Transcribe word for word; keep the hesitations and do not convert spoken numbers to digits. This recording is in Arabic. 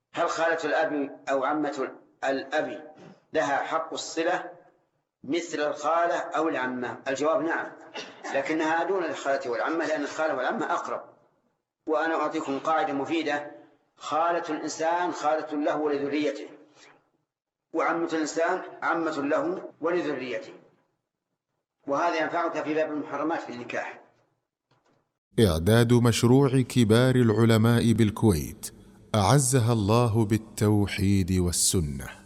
هل خالة الأب أو عمة الأب لها حق الصلة مثل الخالة أو العمة؟ الجواب نعم، لكنها دون الخالة والعمة، لأن الخالة والعمة أقرب. وأنا أعطيكم قاعدة مفيدة: خالة الإنسان خالة له ولذريته، وعمة الإنسان عمة له ولذريته. وهذا ينفعك في باب المحرمات في النكاح. إعداد مشروع كبار العلماء بالكويت أعزها الله بالتوحيد والسنة.